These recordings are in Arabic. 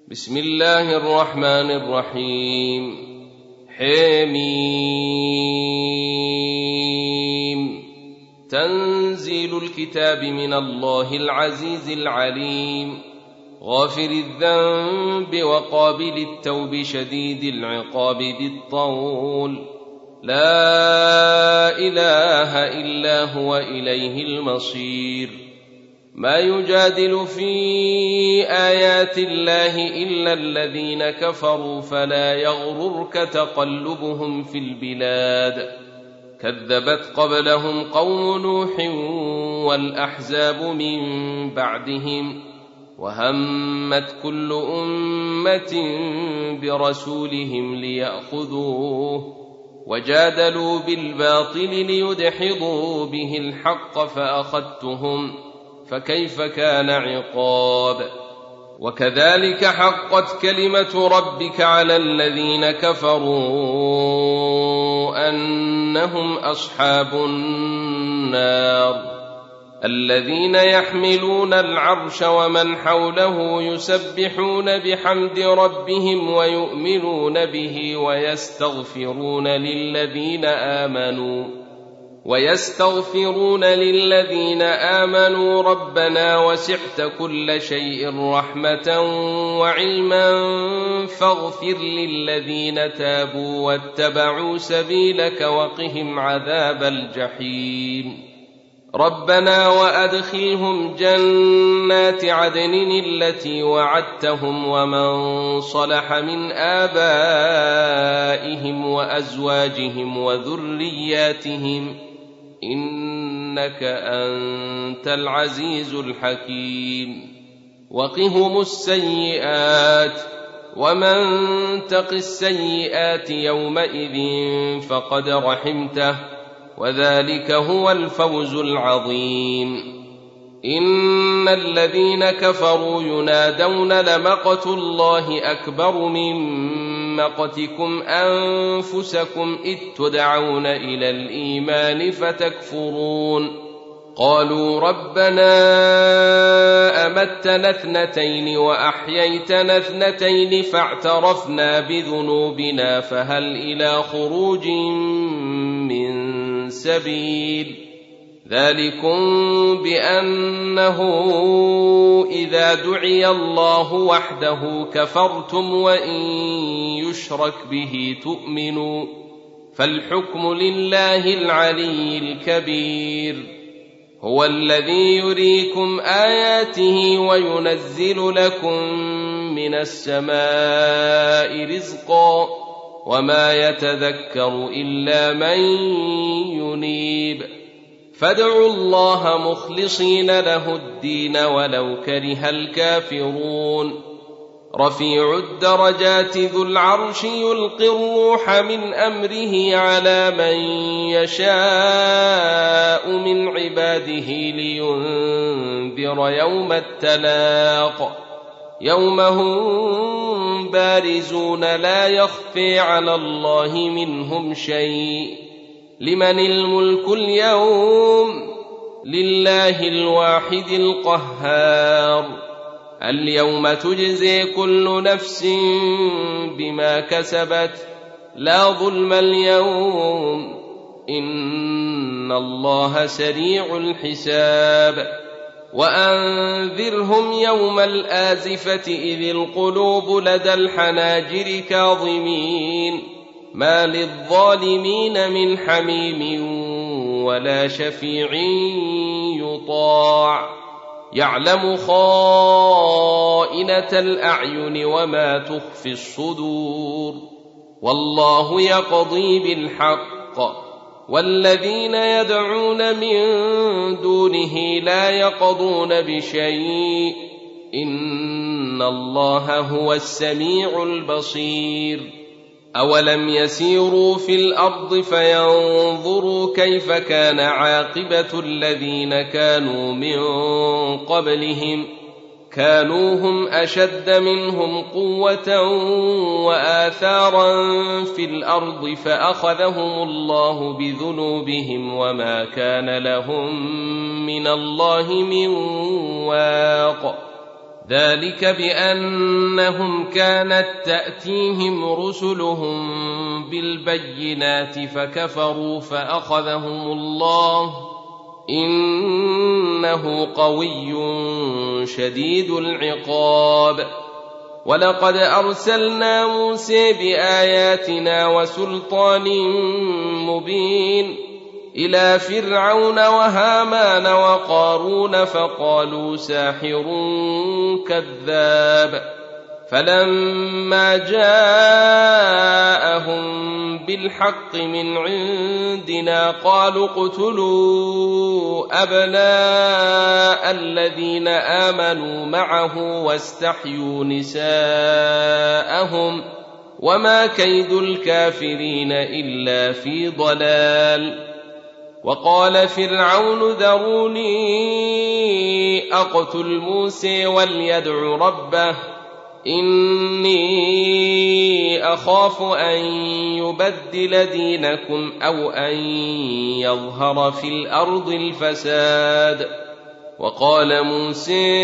بسم الله الرحمن الرحيم. حميم. تنزيل الكتاب من الله العزيز العليم، غافر الذنب وقابل التوب شديد العقاب ذي الطول، لا إله إلا هو إليه المصير. ما يجادل في آيات الله إلا الذين كفروا، فلا يغررك تقلبهم في البلاد. كذبت قبلهم قوم نوح والأحزاب من بعدهم، وهمت كل أمة برسولهم ليأخذوه، وجادلوا بالباطل ليدحضوا به الحق فأخذتهم، فكيف كان عقاب. وكذلك حقت كلمة ربك على الذين كفروا أنهم أصحاب النار. الذين يحملون العرش ومن حوله يسبحون بحمد ربهم ويؤمنون به ويستغفرون للذين آمنوا ربنا وسعت كل شيء رحمة وعلما فاغفر للذين تابوا واتبعوا سبيلك وقهم عذاب الجحيم. ربنا وأدخلهم جنات عدن التي وعدتهم ومن صلح من آبائهم وأزواجهم وذرياتهم إنك أنت العزيز الحكيم. وقهم السيئات، ومن تق السيئات يومئذ فقد رحمته، وذلك هو الفوز العظيم. إن الذين كفروا ينادون لمقت الله أكبر من مقتكم أنفسكم إذ تدعون إلى الإيمان فتكفرون. قالوا ربنا أمتنا اثنتين وأحييتنا اثنتين فاعترفنا بذنوبنا فهل إلى خروج من سبيل. ذلكم بأنه إذا دعي الله وحده كفرتم وإن يشرك به تؤمنوا، فالحكم لله العلي الكبير. هو الذي يريكم آياته وينزل لكم من السماء رزقا، وما يتذكر إلا من ينيب. فادعوا الله مخلصين له الدين ولو كره الكافرون. رفيع الدرجات ذو العرش يلقي الروح من أمره على من يشاء من عباده لينذر يوم التلاق، يوم هم بارزون لا يخفي على الله منهم شيء. لمن الملك اليوم؟ لله الواحد القهار. اليوم تجزي كل نفس بما كسبت، لا ظلم اليوم إن الله سريع الحساب. وأنذرهم يوم الآزفة إذ القلوب لدى الحناجر كاظمين، ما للظالمين من حميم ولا شفيع يطاع. يعلم خائنة الأعين وما تخفي الصدور، والله يقضي بالحق، والذين يدعون من دونه لا يقضون بشيء، إن الله هو السميع البصير. أولم يسيروا في الأرض فينظروا كيف كان عاقبة الذين كانوا من قبلهم، كانوا هم أشد منهم قوة وآثارا في الأرض فأخذهم الله بذنوبهم وما كان لهم من الله من واق. ذلك بأنهم كانت تأتيهم رسلهم بالبينات فكفروا فأخذهم الله إنه قوي شديد العقاب. ولقد أرسلنا موسى بآياتنا وسلطان مبين إلى فرعون وهامان وقارون فقالوا ساحر كذاب. فلما جاءهم بالحق من عندنا قالوا اقتلوا أبناء الذين آمنوا معه واستحيوا نساءهم وما كيد الكافرين إلا في ضلال. وقال فرعون ذروني أقتل موسى وليدع ربه إني أخاف أن يبدل دينكم أو أن يظهر في الأرض الفساد. وقال موسى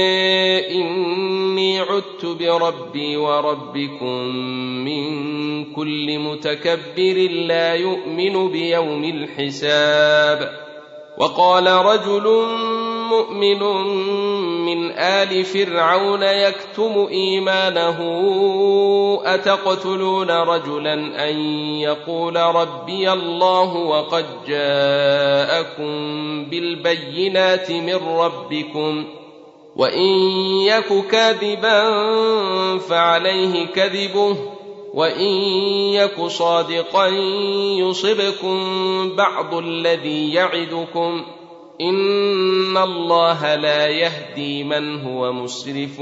إني عدت بربي وربكم من كل متكبر لا يؤمن بيوم الحساب. وقال رجل مؤمن من آل فرعون يكتم إيمانه أتقتلون رجلا أن يقول ربي الله وقد جاءكم بالبينات من ربكم وإن يك كاذبا فعليه كذبه وإن يك صادقا يصبكم بعض الذي يعدكم إن الله لا يهدي من هو مسرف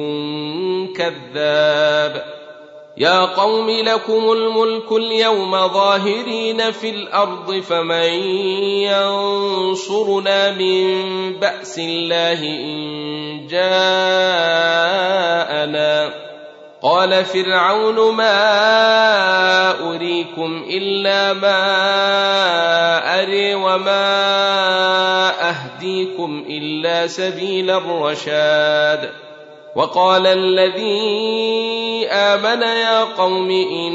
كذاب. يا قوم لكم الملك اليوم ظاهرين في الأرض فمن ينصرنا من بأس الله إن جاءنا. قال فرعون ما أريكم إلا ما أري وما أهديكم إلا سبيل الرشاد. وقال الذي آمن يا قوم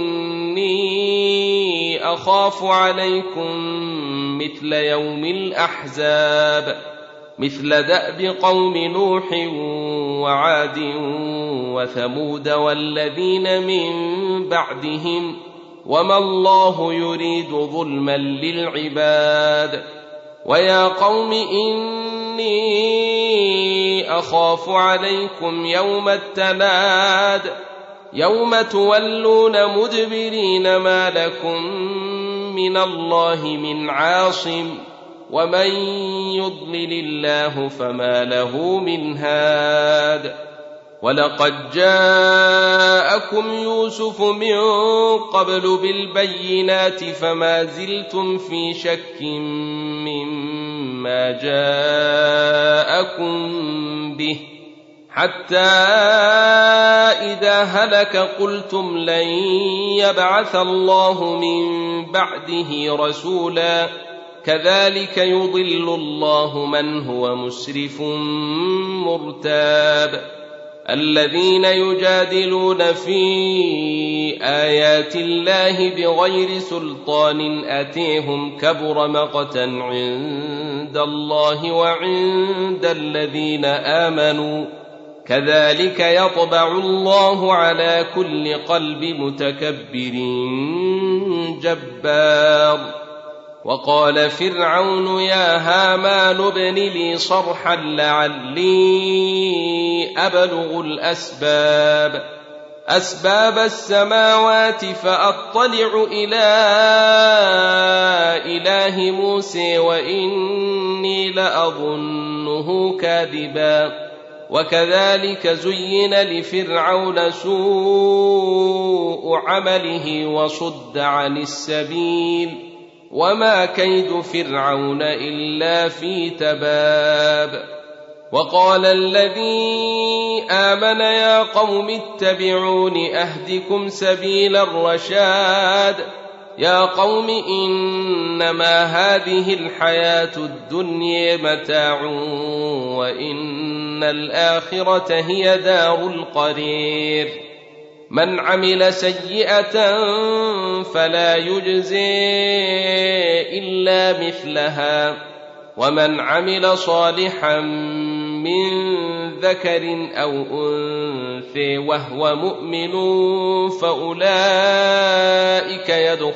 إني أخاف عليكم مثل يوم الأحزاب مثل دأب قوم نوح وعاد وثمود والذين من بعدهم وما الله يريد ظلما للعباد. ويا قوم إني أخاف عليكم يوم التناد يوم تولون مدبرين ما لكم من الله من عاصم ومن يضلل الله فما له من هاد. ولقد جاءكم يوسف من قبل بالبينات فما زلتم في شك مما جاءكم به حتى إذا هلك قلتم لن يبعث الله من بعده رسولا كذلك يضل الله من هو مسرف مرتاب. الذين يجادلون في آيات الله بغير سلطان أتيهم كبر مقتا عند الله وعند الذين آمنوا كذلك يطبع الله على كل قلب متكبر جبار. وقال فرعون يا هامان ابن لي صرحا لعلي أبلغ أسباب السماوات فأطلع إلى إله موسى وإني لأظنه كاذبا. وكذلك زين لفرعون سوء عمله وصد عن السبيل وما كيد فرعون إلا في تباب. وقال الذي آمن يا قوم اتبعون أهدكم سبيل الرشاد يا قوم إنما هذه الحياة الدنيا متاع وإن الآخرة هي دار القرير من عمل سيئة فلا يجزي إلا مثلها ومن عمل صالحا من ذكر أو أنثى وهو مؤمن فأولئك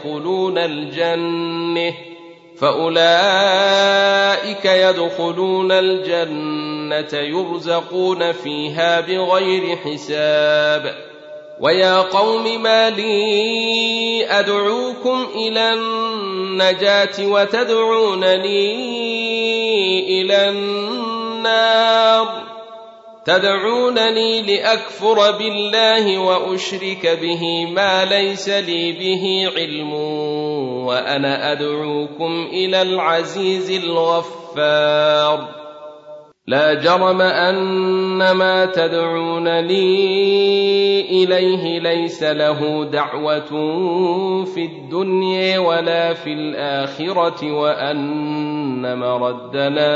يدخلون الجنة يرزقون فيها بغير حساب ويا قوم ما لي أدعوكم إلى النجاة وتدعونني إلى النار تدعونني لأكفر بالله وأشرك به ما ليس لي به علم وأنا أدعوكم إلى العزيز الغفار لا جرم أن ما تدعونني إليه ليس له دعوة في الدنيا ولا في الآخرة وأن مردنا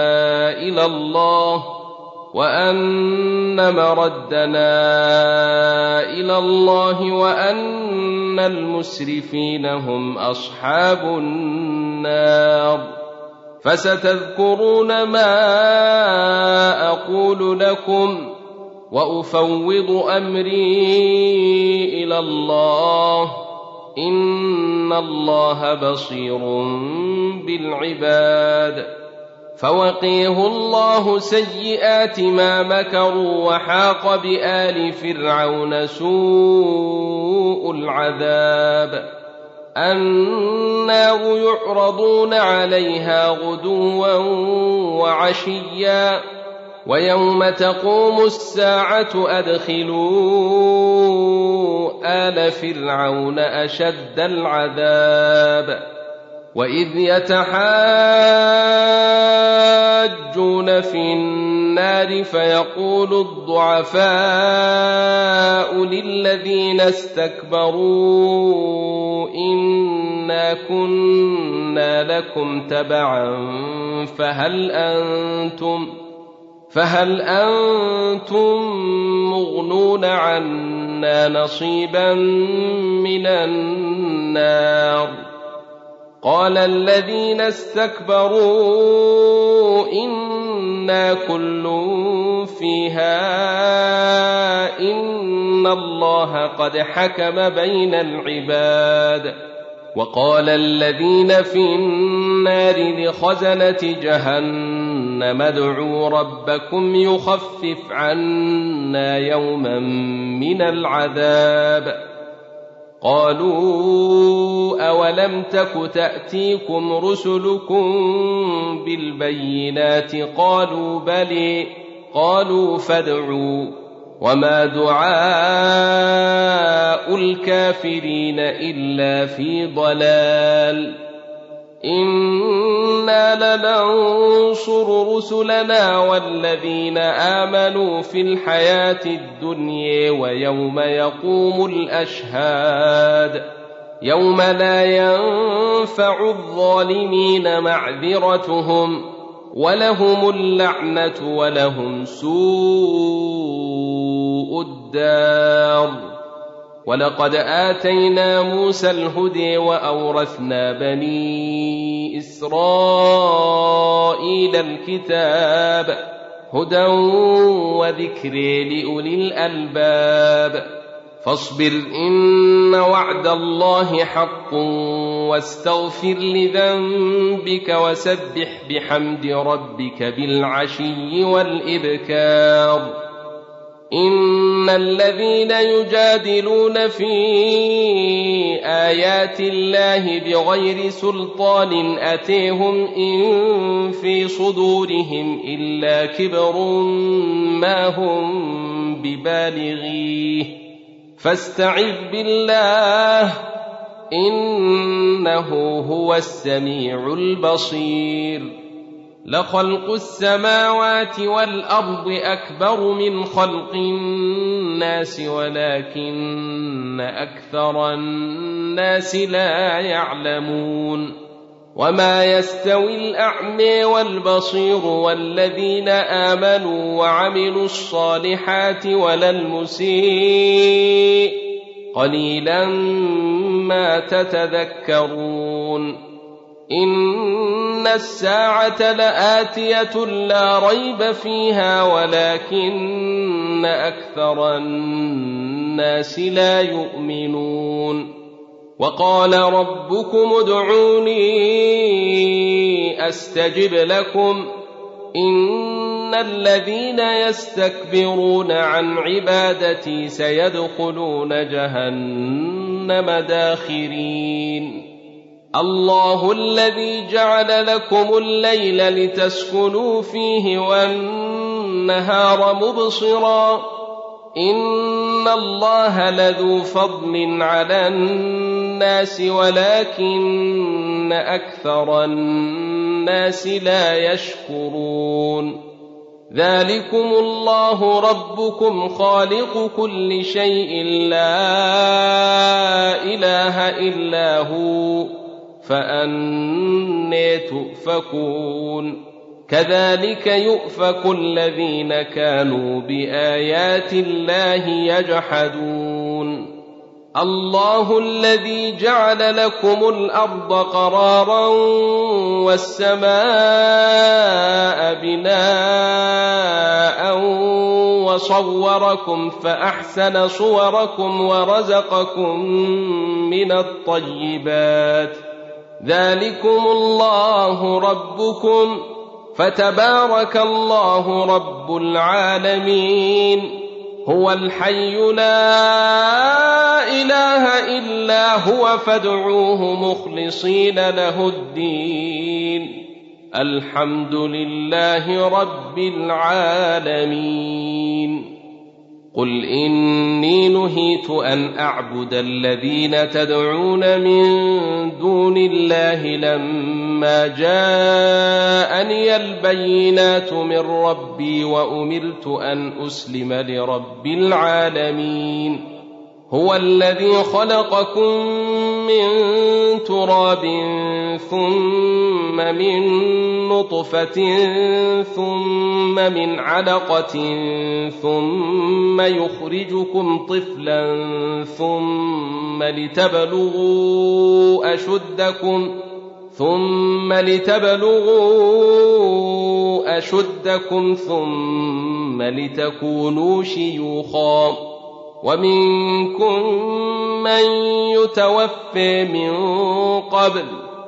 إلى الله وأن المسرفين هم أصحاب النار فستذكرون ما أقول لكم وأفوض أمري إلى الله إن الله بصير بالعباد فوقيه الله سيئات ما مكروا وحاق بآل فرعون سوء العذاب النار يعرضون عليها غدوا وعشيا ويوم تقوم الساعة أدخلوا آل فرعون أشد العذاب وإذ يتحاجون في النار فيقول الضعفاء للذين استكبروا إنا كنا لكم تبعا فهل أنتم مغنون عنا نصيبا من النار قال الذين استكبروا إنا كل فيها إن الله قد حكم بين العباد وقال الذين في النار لخزنة جهنم ادعوا ربكم يخفف عنا يوما من العذاب قالوا أولم تك تأتيكم رسلكم بالبينات قالوا بلى قالوا فادعوا وما دعاء الكافرين إلا في ضلال إنا لننصر رسلنا والذين آمنوا في الحياة الدنيا ويوم يقوم الأشهاد يوم لا ينفع الظالمين معذرتهم ولهم اللعنة ولهم سوء الدار ولقد آتينا موسى الهدى وأورثنا بني إسرائيل الكتاب هدى وذكر لأولي الألباب فاصبر إن وعد الله حق واستغفر لذنبك وسبح بحمد ربك بالعشي والإبكار إن الذين يجادلون في آيات الله بغير سلطان أتيهم إن في صدورهم إلا كبر ما هم ببالغيه فاستعذ بالله إنه هو السميع البصير لخلق السماوات والأرض أكبر من خلق الناس ولكن أكثر الناس لا يعلمون وما يستوي الأعمى والبصير والذين آمنوا وعملوا الصالحات ولا المسيء قليلا ما تتذكرون إن الساعة لآتية لا ريب فيها ولكن أكثر الناس لا يؤمنون وقال ربكم ادعوني أستجب لكم إن الذين يستكبرون عن عبادتي سيدخلون جهنم داخرين الله الذي جعل لكم الليل لتسكنوا فيه والنهار مبصرا إن الله لذو فضل على الناس ولكن أكثر الناس لا يشكرون ذلكم الله ربكم خالق كل شيء لا إله إلا هو فأنى تؤفكون كذلك يؤفك الذين كانوا بآيات الله يجحدون الله الذي جعل لكم الأرض قرارا والسماء بناء وصوركم فأحسن صوركم ورزقكم من الطيبات ذلكم الله ربكم فتبارك الله رب العالمين هو الحي لا إله إلا هو فادعوه مخلصين له الدين الحمد لله رب العالمين قل إني نهيت أن أعبد الذين تدعون من دون الله لما جاءني البينات من ربي وأمرت أن أسلم لرب العالمين هو الذي خلقكم من تراب ثم من نطفة ثم من علقة ثم يخرجكم طفلا ثم لتبلغوا أشدكم ثم لتكونوا شيوخا ومنكم من يتوفى من قبل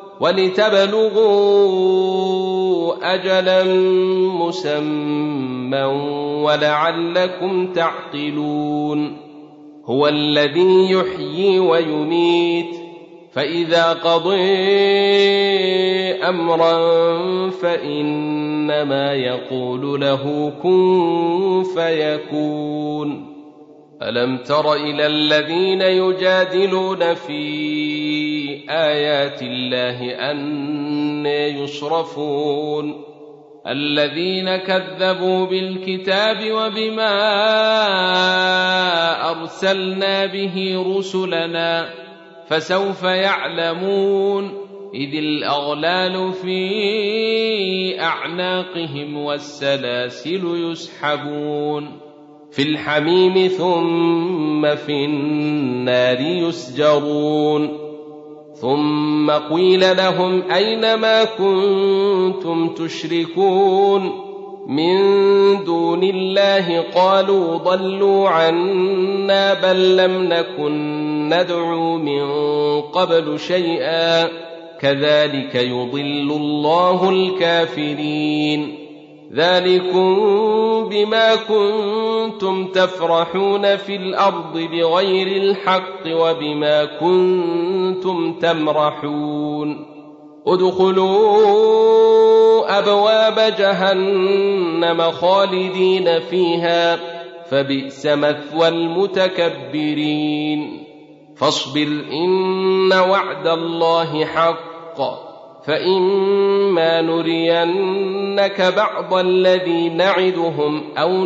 ولتبلغوا أجلا مسمى ولعلكم تعقلون هو الذي يحيي ويميت فإذا قضى أمرا فإنما يقول له كن فيكون ألم تر إلى الذين يجادلون في آيات الله أنى يصرفون الذين كذبوا بالكتاب وبما أرسلنا به رسلنا فسوف يعلمون إذ الأغلال في أعناقهم والسلاسل يسحبون في الحميم ثم في النار يسجرون ثم قيل لهم أين ما كنتم تشركون من دون الله قالوا ضلوا عنا بل لم نكن ندعو من قبل شيئا كذلك يضل الله الكافرين ذلكم بما كنتم تفرحون في الأرض بغير الحق وبما كنتم تمرحون ادخلوا أبواب جهنم خالدين فيها فبئس مثوى المتكبرين فاصبر إن وعد الله حق فإما نرينك بعض الذي نعدهم أو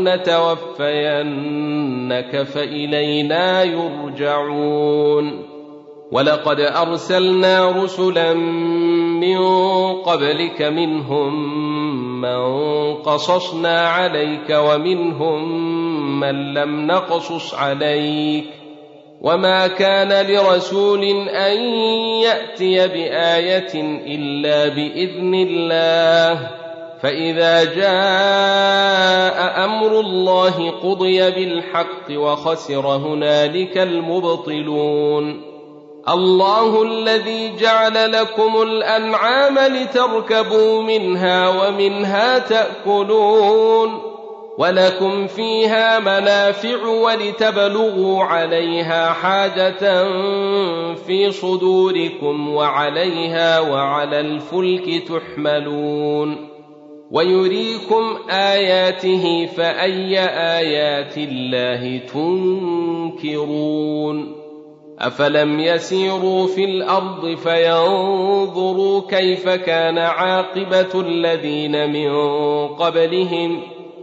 نتوفينك فإلينا يرجعون. ولقد أرسلنا رسلا من قبلك منهم من قصصنا عليك ومنهم من لم نقصص عليك، وما كان لرسول أن يأتي بآية إلا بإذن الله، فإذا جاء أمر الله قضي بالحق وخسر هنالك المبطلون. الله الذي جعل لكم الأنعام لتركبوا منها ومنها تأكلون، ولكم فيها منافع ولتبلغوا عليها حاجة في صدوركم وعليها وعلى الفلك تحملون، ويريكم آياته فأي آيات الله تنكرون. أفلم يسيروا في الأرض فينظروا كيف كان عاقبة الذين من قبلهم،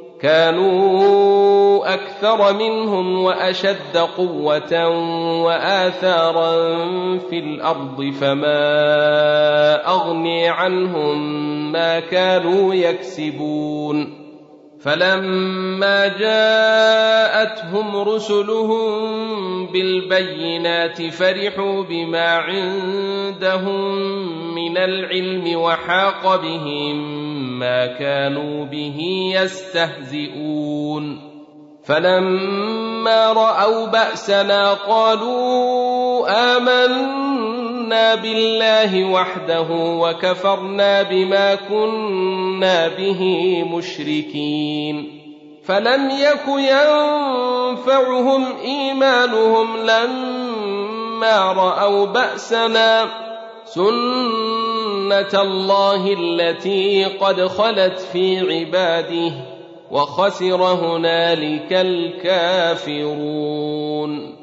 كانوا أكثر منهم وأشد قوة وآثارا في الأرض فما أغني عنهم ما كانوا يكسبون. فلما جاءتهم رسلهم بالبينات فرحوا بما عندهم من العلم وحاق بهم ما كانوا به يستهزئون. فلما رأوا بأسنا قالوا آمنا بالله وحده وكفرنا بما كنا به مشركين. فلم يك ينفعهم إيمانهم لما رأوا بأسنا، سنة الله التي قد خلت في عباده، وخسر هنالك الكافرون.